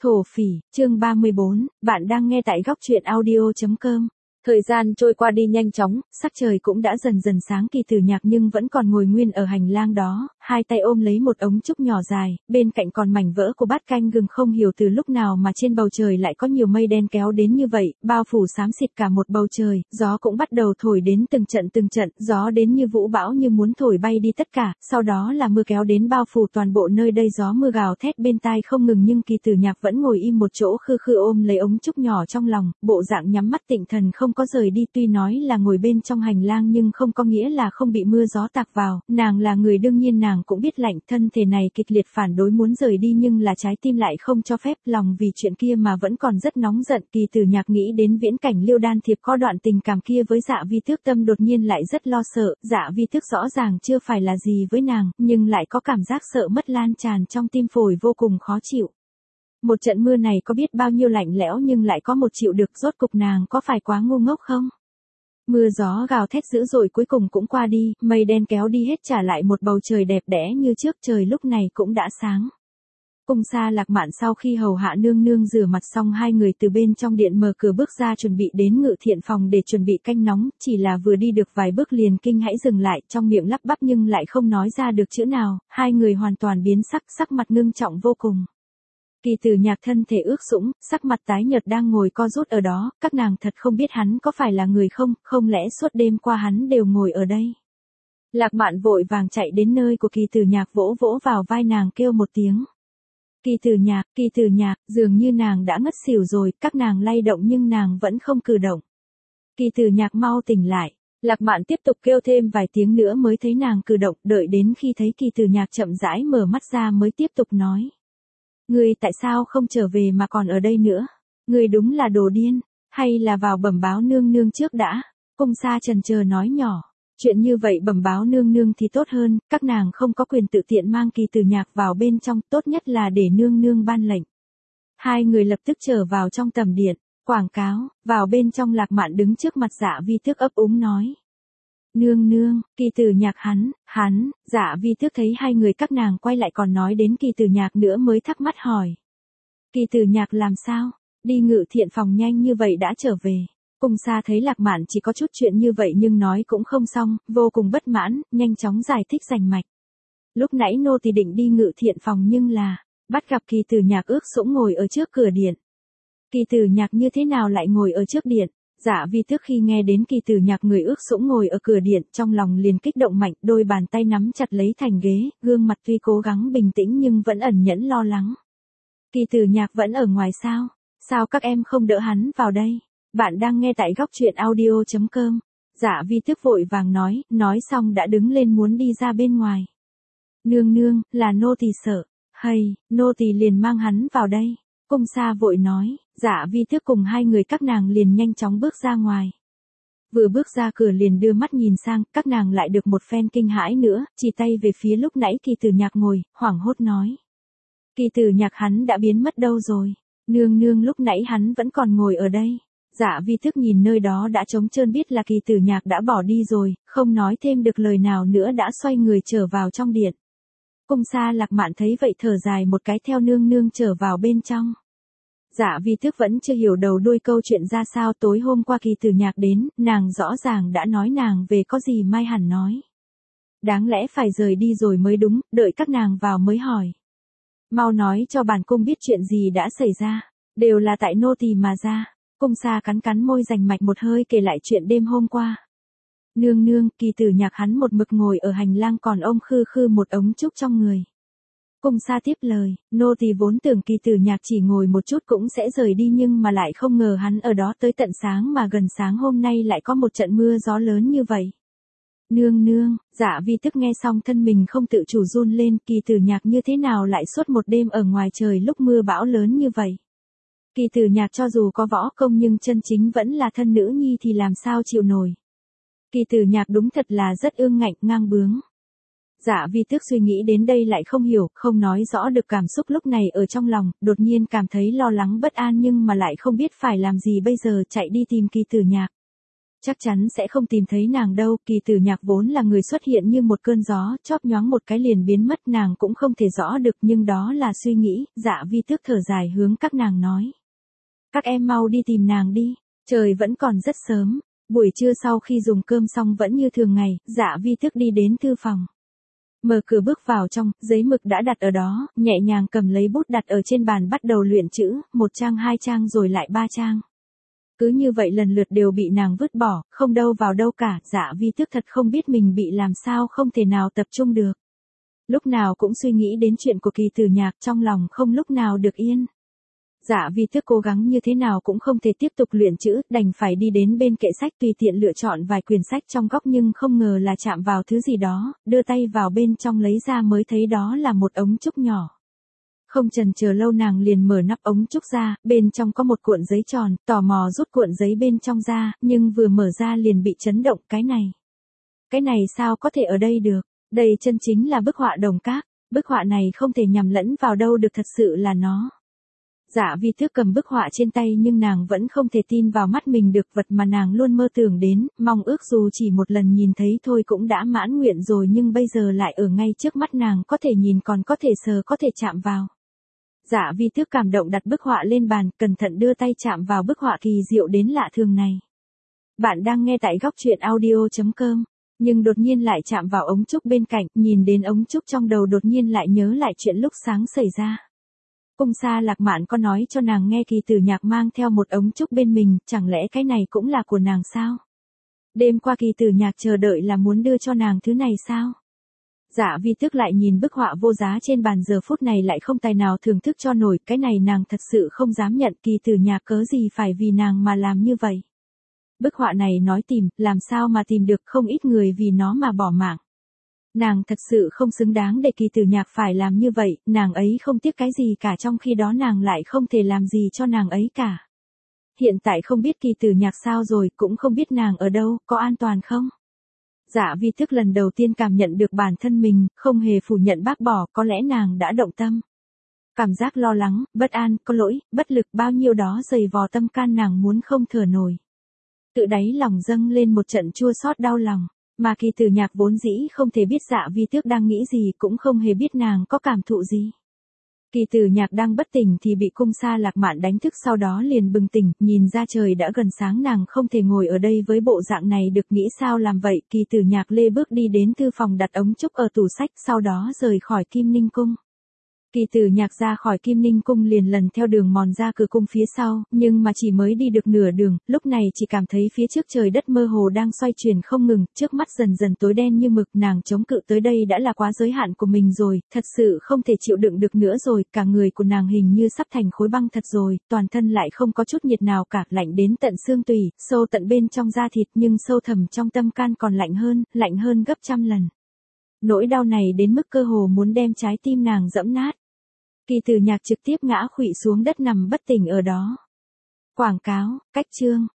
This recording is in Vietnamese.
Thổ phỉ, chương 34, bạn đang nghe tại góc truyện audio.com. Thời gian trôi qua đi nhanh chóng, sắc trời cũng đã dần dần sáng. Kỳ Tử Nhạc nhưng vẫn còn ngồi nguyên ở hành lang đó, hai tay ôm lấy một ống trúc nhỏ dài, bên cạnh còn mảnh vỡ của bát canh gừng. Không hiểu từ lúc nào mà trên bầu trời lại có nhiều mây đen kéo đến như vậy, bao phủ xám xịt cả một bầu trời, gió cũng bắt đầu thổi đến từng trận, gió đến như vũ bão như muốn thổi bay đi tất cả, sau đó là mưa kéo đến bao phủ toàn bộ nơi đây, gió mưa gào thét bên tai không ngừng nhưng Kỳ Tử Nhạc vẫn ngồi im một chỗ khư khư ôm lấy ống trúc nhỏ trong lòng, bộ dạng nhắm mắt tịnh thần không có rời đi. Tuy nói là ngồi bên trong hành lang nhưng không có nghĩa là không bị mưa gió tạt vào, nàng là người đương nhiên nàng cũng biết lạnh, thân thể này kịch liệt phản đối muốn rời đi nhưng là trái tim lại không cho phép, lòng vì chuyện kia mà vẫn còn rất nóng giận. Kỳ Tử Nhạc nghĩ đến viễn cảnh Liêu Đan Thiệp có đoạn tình cảm kia với Dạ Vi Tước, tâm đột nhiên lại rất lo sợ. Dạ Vi Tước rõ ràng chưa phải là gì với nàng, nhưng lại có cảm giác sợ mất lan tràn trong tim, phổi vô cùng khó chịu. Một trận mưa này có biết bao nhiêu lạnh lẽo nhưng lại có một chịu được, rốt cục nàng có phải quá ngu ngốc không? Mưa gió gào thét dữ dội cuối cùng cũng qua đi, mây đen kéo đi hết, trả lại một bầu trời đẹp đẽ như trước, trời lúc này cũng đã sáng. Cung Sa Lạc Mạn sau khi hầu hạ nương nương rửa mặt xong, hai người từ bên trong điện mở cửa bước ra chuẩn bị đến Ngự Thiện phòng để chuẩn bị canh nóng, chỉ là vừa đi được vài bước liền kinh hãi dừng lại, trong miệng lắp bắp nhưng lại không nói ra được chữ nào, hai người hoàn toàn biến sắc, sắc mặt ngưng trọng vô cùng. Kỳ Tử Nhạc thân thể ướt sũng, sắc mặt tái nhợt đang ngồi co rút ở đó, các nàng thật không biết hắn có phải là người không, không lẽ suốt đêm qua hắn đều ngồi ở đây. Lạc Mạn vội vàng chạy đến nơi của Kỳ Tử Nhạc, vỗ vỗ vào vai nàng kêu một tiếng. Kỳ Tử Nhạc, dường như nàng đã ngất xỉu rồi, các nàng lay động nhưng nàng vẫn không cử động. Kỳ Tử Nhạc mau tỉnh lại. Lạc Mạn tiếp tục kêu thêm vài tiếng nữa mới thấy nàng cử động, đợi đến khi thấy Kỳ Tử Nhạc chậm rãi mở mắt ra mới tiếp tục nói. Ngươi tại sao không trở về mà còn ở đây nữa? Ngươi đúng là đồ điên, hay là vào bẩm báo nương nương trước đã? Cung Sa chần chờ nói nhỏ. Chuyện như vậy bẩm báo nương nương thì tốt hơn, các nàng không có quyền tự tiện mang Kỳ Tử Nhạc vào bên trong, tốt nhất là để nương nương ban lệnh. Hai người lập tức trở vào trong tầm điện, quảng cáo, vào bên trong. Lạc Mạn đứng trước mặt Dạ Vi Tước ấp úng nói. Nương nương, Kỳ Tử Nhạc hắn, Dạ Vi Tước thấy hai người các nàng quay lại còn nói đến Kỳ Tử Nhạc nữa mới thắc mắc hỏi. Kỳ Tử Nhạc làm sao? Đi Ngự Thiện phòng nhanh như vậy đã trở về. Cung Sa thấy Lạc Mạn chỉ có chút chuyện như vậy nhưng nói cũng không xong, vô cùng bất mãn, nhanh chóng giải thích rành mạch. Lúc nãy nô tỳ định đi Ngự Thiện phòng nhưng là, bắt gặp Kỳ Tử Nhạc ướt sũng ngồi ở trước cửa điện. Kỳ Tử Nhạc như thế nào lại ngồi ở trước điện? Dạ Vi Tước khi nghe đến Kỳ Tử Nhạc người ướt sũng ngồi ở cửa điện, trong lòng liền kích động mạnh, đôi bàn tay nắm chặt lấy thành ghế, gương mặt tuy cố gắng bình tĩnh nhưng vẫn ẩn nhẫn lo lắng. Kỳ Tử Nhạc vẫn ở ngoài sao? Sao các em không đỡ hắn vào đây? Bạn đang nghe tại góc truyện audio.com. Dạ Vi Tước vội vàng nói xong đã đứng lên muốn đi ra bên ngoài. Nương nương, là nô tỳ sợ. Hay, nô tỳ liền mang hắn vào đây. Cung Sa vội nói. Dạ Vi Tước cùng hai người các nàng liền nhanh chóng bước ra ngoài. Vừa bước ra cửa liền đưa mắt nhìn sang, các nàng lại được một phen kinh hãi nữa, chỉ tay về phía lúc nãy Kỳ Tử Nhạc ngồi, hoảng hốt nói. Kỳ Tử Nhạc hắn đã biến mất đâu rồi? Nương nương, lúc nãy hắn vẫn còn ngồi ở đây. Dạ Vi Tước nhìn nơi đó đã trống trơn biết là Kỳ Tử Nhạc đã bỏ đi rồi, không nói thêm được lời nào nữa đã xoay người trở vào trong điện. Cung Sa Lạc Mạn thấy vậy thở dài một cái theo nương nương trở vào bên trong. Dạ Vi Tước vẫn chưa hiểu đầu đuôi câu chuyện ra sao. Tối hôm qua Kỳ Tử Nhạc đến, nàng rõ ràng đã nói nàng về có gì mai hẳn nói. Đáng lẽ phải rời đi rồi mới đúng, đợi các nàng vào mới hỏi. Mau nói cho bản cung biết chuyện gì đã xảy ra, đều là tại nô tỳ mà ra. Cung Sa cắn môi rành mạch một hơi kể lại chuyện đêm hôm qua. Nương nương, Kỳ Tử Nhạc hắn một mực ngồi ở hành lang còn ông khư khư một ống trúc trong người. Cung Sa tiếp lời, nô tỳ vốn tưởng Kỳ Tử Nhạc chỉ ngồi một chút cũng sẽ rời đi nhưng mà lại không ngờ hắn ở đó tới tận sáng, mà gần sáng hôm nay lại có một trận mưa gió lớn như vậy. Nương nương, Dạ Vi Tước nghe xong thân mình không tự chủ run lên, Kỳ Tử Nhạc như thế nào lại suốt một đêm ở ngoài trời lúc mưa bão lớn như vậy. Kỳ Tử Nhạc cho dù có võ công nhưng chân chính vẫn là thân nữ nhi thì làm sao chịu nổi. Kỳ Tử Nhạc đúng thật là rất ương ngạnh ngang bướng. Dạ Vi Tước suy nghĩ đến đây lại không hiểu, không nói rõ được cảm xúc lúc này ở trong lòng, đột nhiên cảm thấy lo lắng bất an nhưng mà lại không biết phải làm gì bây giờ, chạy đi tìm Kỳ Tử Nhạc. Chắc chắn sẽ không tìm thấy nàng đâu, Kỳ Tử Nhạc vốn là người xuất hiện như một cơn gió, chóp nhoáng một cái liền biến mất, nàng cũng không thể rõ được, nhưng đó là suy nghĩ. Dạ Vi Tước thở dài hướng các nàng nói. Các em mau đi tìm nàng đi, trời vẫn còn rất sớm. Buổi trưa sau khi dùng cơm xong vẫn như thường ngày, Dạ Vi Tước đi đến thư phòng. Mở cửa bước vào trong, giấy mực đã đặt ở đó, nhẹ nhàng cầm lấy bút đặt ở trên bàn bắt đầu luyện chữ, 1 trang 2 trang rồi lại 3 trang. Cứ như vậy lần lượt đều bị nàng vứt bỏ, không đâu vào đâu cả. Dạ Vi Tước thật không biết mình bị làm sao không thể nào tập trung được. Lúc nào cũng suy nghĩ đến chuyện của Kỳ Tử Nhạc, trong lòng không lúc nào được yên. Dạ Vi Tước cố gắng như thế nào cũng không thể tiếp tục luyện chữ, đành phải đi đến bên kệ sách tùy tiện lựa chọn vài quyển sách trong góc, nhưng không ngờ là chạm vào thứ gì đó, đưa tay vào bên trong lấy ra mới thấy đó là một ống trúc nhỏ. Không chần chờ lâu nàng liền mở nắp ống trúc ra, bên trong có một cuộn giấy tròn, tò mò rút cuộn giấy bên trong ra, nhưng vừa mở ra liền bị chấn động. Cái này sao có thể ở đây được, đây chân chính là bức họa đồng các, bức họa này không thể nhầm lẫn vào đâu được, thật sự là nó. Dạ Vi Tước cầm bức họa trên tay nhưng nàng vẫn không thể tin vào mắt mình được, vật mà nàng luôn mơ tưởng đến, mong ước dù chỉ một lần nhìn thấy thôi cũng đã mãn nguyện rồi, nhưng bây giờ lại ở ngay trước mắt nàng, có thể nhìn còn có thể sờ có thể chạm vào. Dạ Vi Tước cảm động đặt bức họa lên bàn, cẩn thận đưa tay chạm vào bức họa kỳ diệu đến lạ thường này. Bạn đang nghe tại góc truyện audio.com, nhưng đột nhiên lại chạm vào ống trúc bên cạnh, nhìn đến ống trúc trong đầu đột nhiên lại nhớ lại chuyện lúc sáng xảy ra. Cung Sa Lạc Mạn có nói cho nàng nghe Kỳ Tử Nhạc mang theo một ống trúc bên mình, chẳng lẽ cái này cũng là của nàng sao? Đêm qua Kỳ Tử Nhạc chờ đợi là muốn đưa cho nàng thứ này sao? Dạ Vi Tước lại nhìn bức họa vô giá trên bàn, giờ phút này lại không tài nào thưởng thức cho nổi, cái này nàng thật sự không dám nhận, Kỳ Tử Nhạc cớ gì phải vì nàng mà làm như vậy. Bức họa này nói tìm, làm sao mà tìm được, không ít người vì nó mà bỏ mạng. Nàng thật sự không xứng đáng để Kỳ Tử Nhạc phải làm như vậy, nàng ấy không tiếc cái gì cả, trong khi đó nàng lại không thể làm gì cho nàng ấy cả. Hiện tại không biết Kỳ Tử Nhạc sao rồi, cũng không biết nàng ở đâu, có an toàn không? Dạ Vi Tước lần đầu tiên cảm nhận được bản thân mình, không hề phủ nhận bác bỏ, có lẽ nàng đã động tâm. Cảm giác lo lắng, bất an, có lỗi, bất lực bao nhiêu đó dày vò tâm can nàng muốn không thở nổi. Tự đáy lòng dâng lên một trận chua xót đau lòng, mà Kỳ Tử Nhạc vốn dĩ không thể biết Dạ Vi Tước đang nghĩ gì, cũng không hề biết nàng có cảm thụ gì. Kỳ Tử Nhạc đang bất tỉnh thì bị Cung Sa Lạc Mạn đánh thức, sau đó liền bừng tỉnh, nhìn ra trời đã gần sáng, nàng không thể ngồi ở đây với bộ dạng này được, nghĩ sao làm vậy. Kỳ Tử Nhạc lê bước đi đến thư phòng đặt ống trúc ở tủ sách, sau đó rời khỏi Kim Ninh Cung. Kỳ Tử Nhạc ra khỏi Kim Ninh Cung liền lần theo đường mòn ra cửa cung phía sau, nhưng mà chỉ mới đi được nửa đường, lúc này chỉ cảm thấy phía trước trời đất mơ hồ đang xoay chuyển không ngừng, trước mắt dần dần tối đen như mực, nàng chống cự tới đây đã là quá giới hạn của mình rồi, thật sự không thể chịu đựng được nữa rồi, cả người của nàng hình như sắp thành khối băng thật rồi, toàn thân lại không có chút nhiệt nào cả, lạnh đến tận xương tủy, sâu tận bên trong da thịt, nhưng sâu thẳm trong tâm can còn lạnh hơn gấp trăm lần. Nỗi đau này đến mức cơ hồ muốn đem trái tim nàng giẫm nát. Kỳ Tử Nhạc trực tiếp ngã khuỵu xuống đất nằm bất tỉnh ở đó. Quảng cáo, cách chương.